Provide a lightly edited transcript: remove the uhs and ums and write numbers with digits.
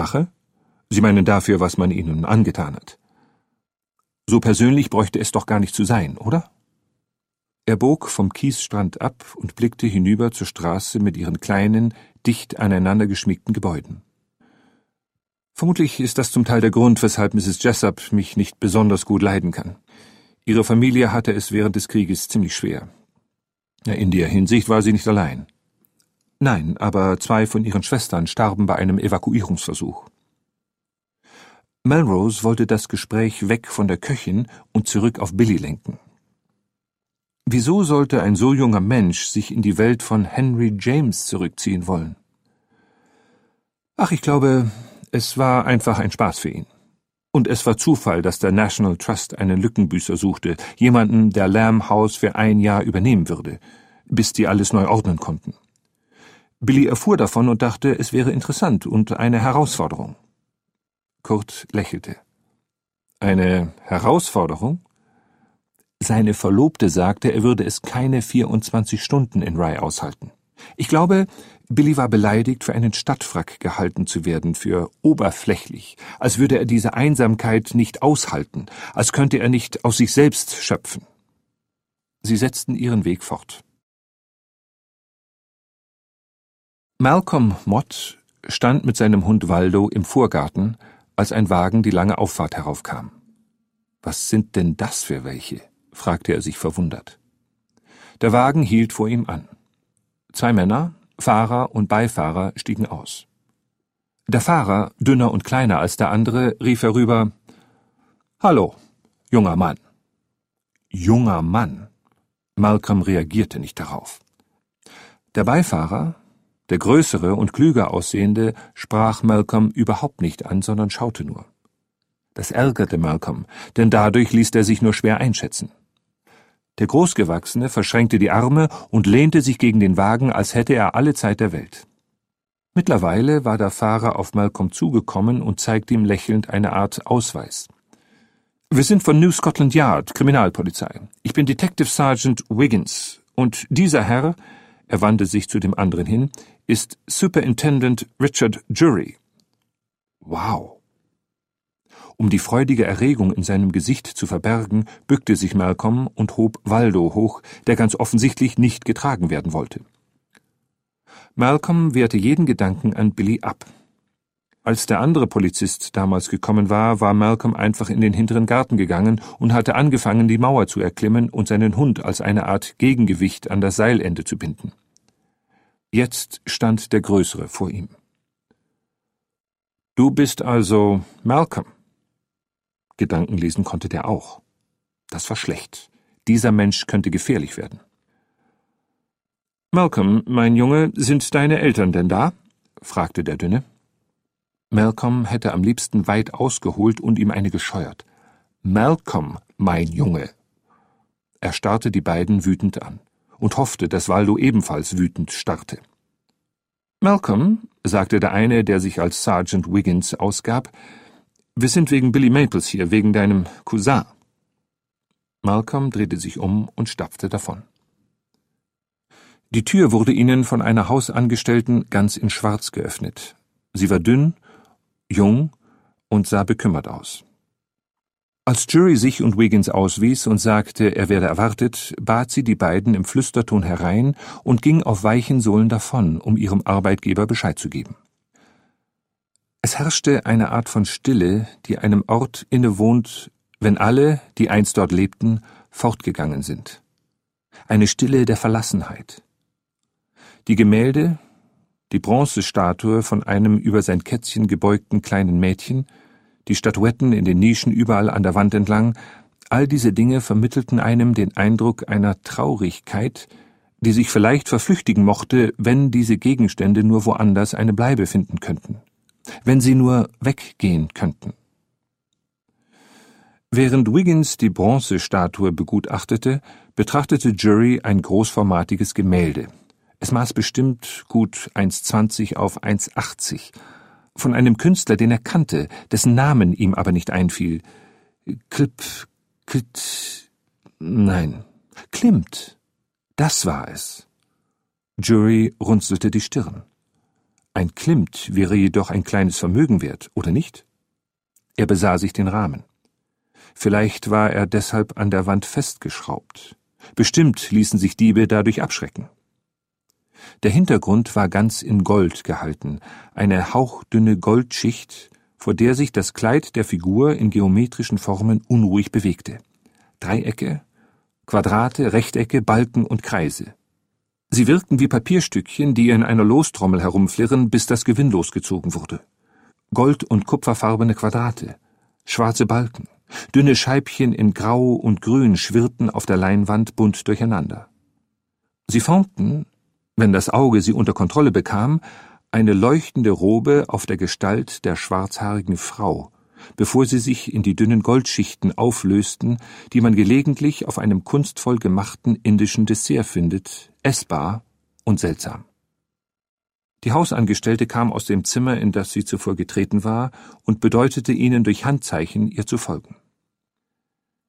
Rache? Sie meinen dafür, was man Ihnen angetan hat. So persönlich bräuchte es doch gar nicht zu sein, oder? Er bog vom Kiesstrand ab und blickte hinüber zur Straße mit ihren kleinen, dicht aneinander geschmiegten Gebäuden. Vermutlich ist das zum Teil der Grund, weshalb Mrs. Jessup mich nicht besonders gut leiden kann. Ihre Familie hatte es während des Krieges ziemlich schwer. In der Hinsicht war sie nicht allein. Nein, aber 2 von ihren Schwestern starben bei einem Evakuierungsversuch. Melrose wollte das Gespräch weg von der Köchin und zurück auf Billy lenken. Wieso sollte ein so junger Mensch sich in die Welt von Henry James zurückziehen wollen? Ach, ich glaube, es war einfach ein Spaß für ihn. Und es war Zufall, dass der National Trust einen Lückenbüßer suchte, jemanden, der Lamb House für 1 Jahr übernehmen würde, bis die alles neu ordnen konnten. Billy erfuhr davon und dachte, es wäre interessant und eine Herausforderung. Kurt lächelte. Eine Herausforderung? Seine Verlobte sagte, er würde es keine 24 Stunden in Rye aushalten. Ich glaube, Billy war beleidigt, für einen Stadtwrack gehalten zu werden, für oberflächlich, als würde er diese Einsamkeit nicht aushalten, als könnte er nicht aus sich selbst schöpfen. Sie setzten ihren Weg fort. Malcolm Mott stand mit seinem Hund Waldo im Vorgarten, als ein Wagen die lange Auffahrt heraufkam. »Was sind denn das für welche?« fragte er sich verwundert. Der Wagen hielt vor ihm an. 2 Männer, Fahrer und Beifahrer, stiegen aus. Der Fahrer, dünner und kleiner als der andere, rief herüber: »Hallo, junger Mann.« »Junger Mann?« Malcolm reagierte nicht darauf. Der Beifahrer, der größere und klüger aussehende, sprach Malcolm überhaupt nicht an, sondern schaute nur. Das ärgerte Malcolm, denn dadurch ließ er sich nur schwer einschätzen. Der Großgewachsene verschränkte die Arme und lehnte sich gegen den Wagen, als hätte er alle Zeit der Welt. Mittlerweile war der Fahrer auf Malcolm zugekommen und zeigte ihm lächelnd eine Art Ausweis. »Wir sind von New Scotland Yard, Kriminalpolizei. Ich bin Detective Sergeant Wiggins. Und dieser Herr«, er wandte sich zu dem anderen hin, »ist Superintendent Richard Jury.« »Wow!« Um die freudige Erregung in seinem Gesicht zu verbergen, bückte sich Malcolm und hob Waldo hoch, der ganz offensichtlich nicht getragen werden wollte. Malcolm wehrte jeden Gedanken an Billy ab. Als der andere Polizist damals gekommen war, war Malcolm einfach in den hinteren Garten gegangen und hatte angefangen, die Mauer zu erklimmen und seinen Hund als eine Art Gegengewicht an das Seilende zu binden. Jetzt stand der Größere vor ihm. »Du bist also Malcolm?« Gedanken lesen konnte der auch. Das war schlecht. Dieser Mensch könnte gefährlich werden. »Malcolm, mein Junge, sind deine Eltern denn da?« fragte der Dünne. Malcolm hätte am liebsten weit ausgeholt und ihm eine gescheuert. »Malcolm, mein Junge!« Er starrte die beiden wütend an und hoffte, dass Waldo ebenfalls wütend starrte. »Malcolm«, sagte der eine, der sich als Sergeant Wiggins ausgab, »wir sind wegen Billy Maples hier, wegen deinem Cousin.« Malcolm drehte sich um und stapfte davon. Die Tür wurde ihnen von einer Hausangestellten ganz in Schwarz geöffnet. Sie war dünn, jung und sah bekümmert aus. Als Jury sich und Wiggins auswies und sagte, er werde erwartet, bat sie die beiden im Flüsterton herein und ging auf weichen Sohlen davon, um ihrem Arbeitgeber Bescheid zu geben. Es herrschte eine Art von Stille, die einem Ort innewohnt, wenn alle, die einst dort lebten, fortgegangen sind. Eine Stille der Verlassenheit. Die Gemälde, die Bronzestatue von einem über sein Kätzchen gebeugten kleinen Mädchen, die Statuetten in den Nischen überall an der Wand entlang, all diese Dinge vermittelten einem den Eindruck einer Traurigkeit, die sich vielleicht verflüchtigen mochte, wenn diese Gegenstände nur woanders eine Bleibe finden könnten, wenn sie nur weggehen könnten. Während Wiggins die Bronzestatue begutachtete, betrachtete Jury ein großformatiges Gemälde. Es maß bestimmt gut 1,20 auf 1,80, von einem Künstler, den er kannte, dessen Namen ihm aber nicht einfiel. Klimt. Das war es. Jury runzelte die Stirn. Ein Klimt wäre jedoch ein kleines Vermögen wert, oder nicht? Er besah sich den Rahmen. Vielleicht war er deshalb an der Wand festgeschraubt. Bestimmt ließen sich Diebe dadurch abschrecken. Der Hintergrund war ganz in Gold gehalten, eine hauchdünne Goldschicht, vor der sich das Kleid der Figur in geometrischen Formen unruhig bewegte. Dreiecke, Quadrate, Rechtecke, Balken und Kreise. Sie wirkten wie Papierstückchen, die in einer Lostrommel herumflirren, bis das Gewinn losgezogen wurde. Gold- und kupferfarbene Quadrate, schwarze Balken, dünne Scheibchen in Grau und Grün schwirrten auf der Leinwand bunt durcheinander. Sie formten, wenn das Auge sie unter Kontrolle bekam, eine leuchtende Robe auf der Gestalt der schwarzhaarigen Frau, bevor sie sich in die dünnen Goldschichten auflösten, die man gelegentlich auf einem kunstvoll gemachten indischen Dessert findet, essbar und seltsam. Die Hausangestellte kam aus dem Zimmer, in das sie zuvor getreten war, und bedeutete ihnen durch Handzeichen, ihr zu folgen.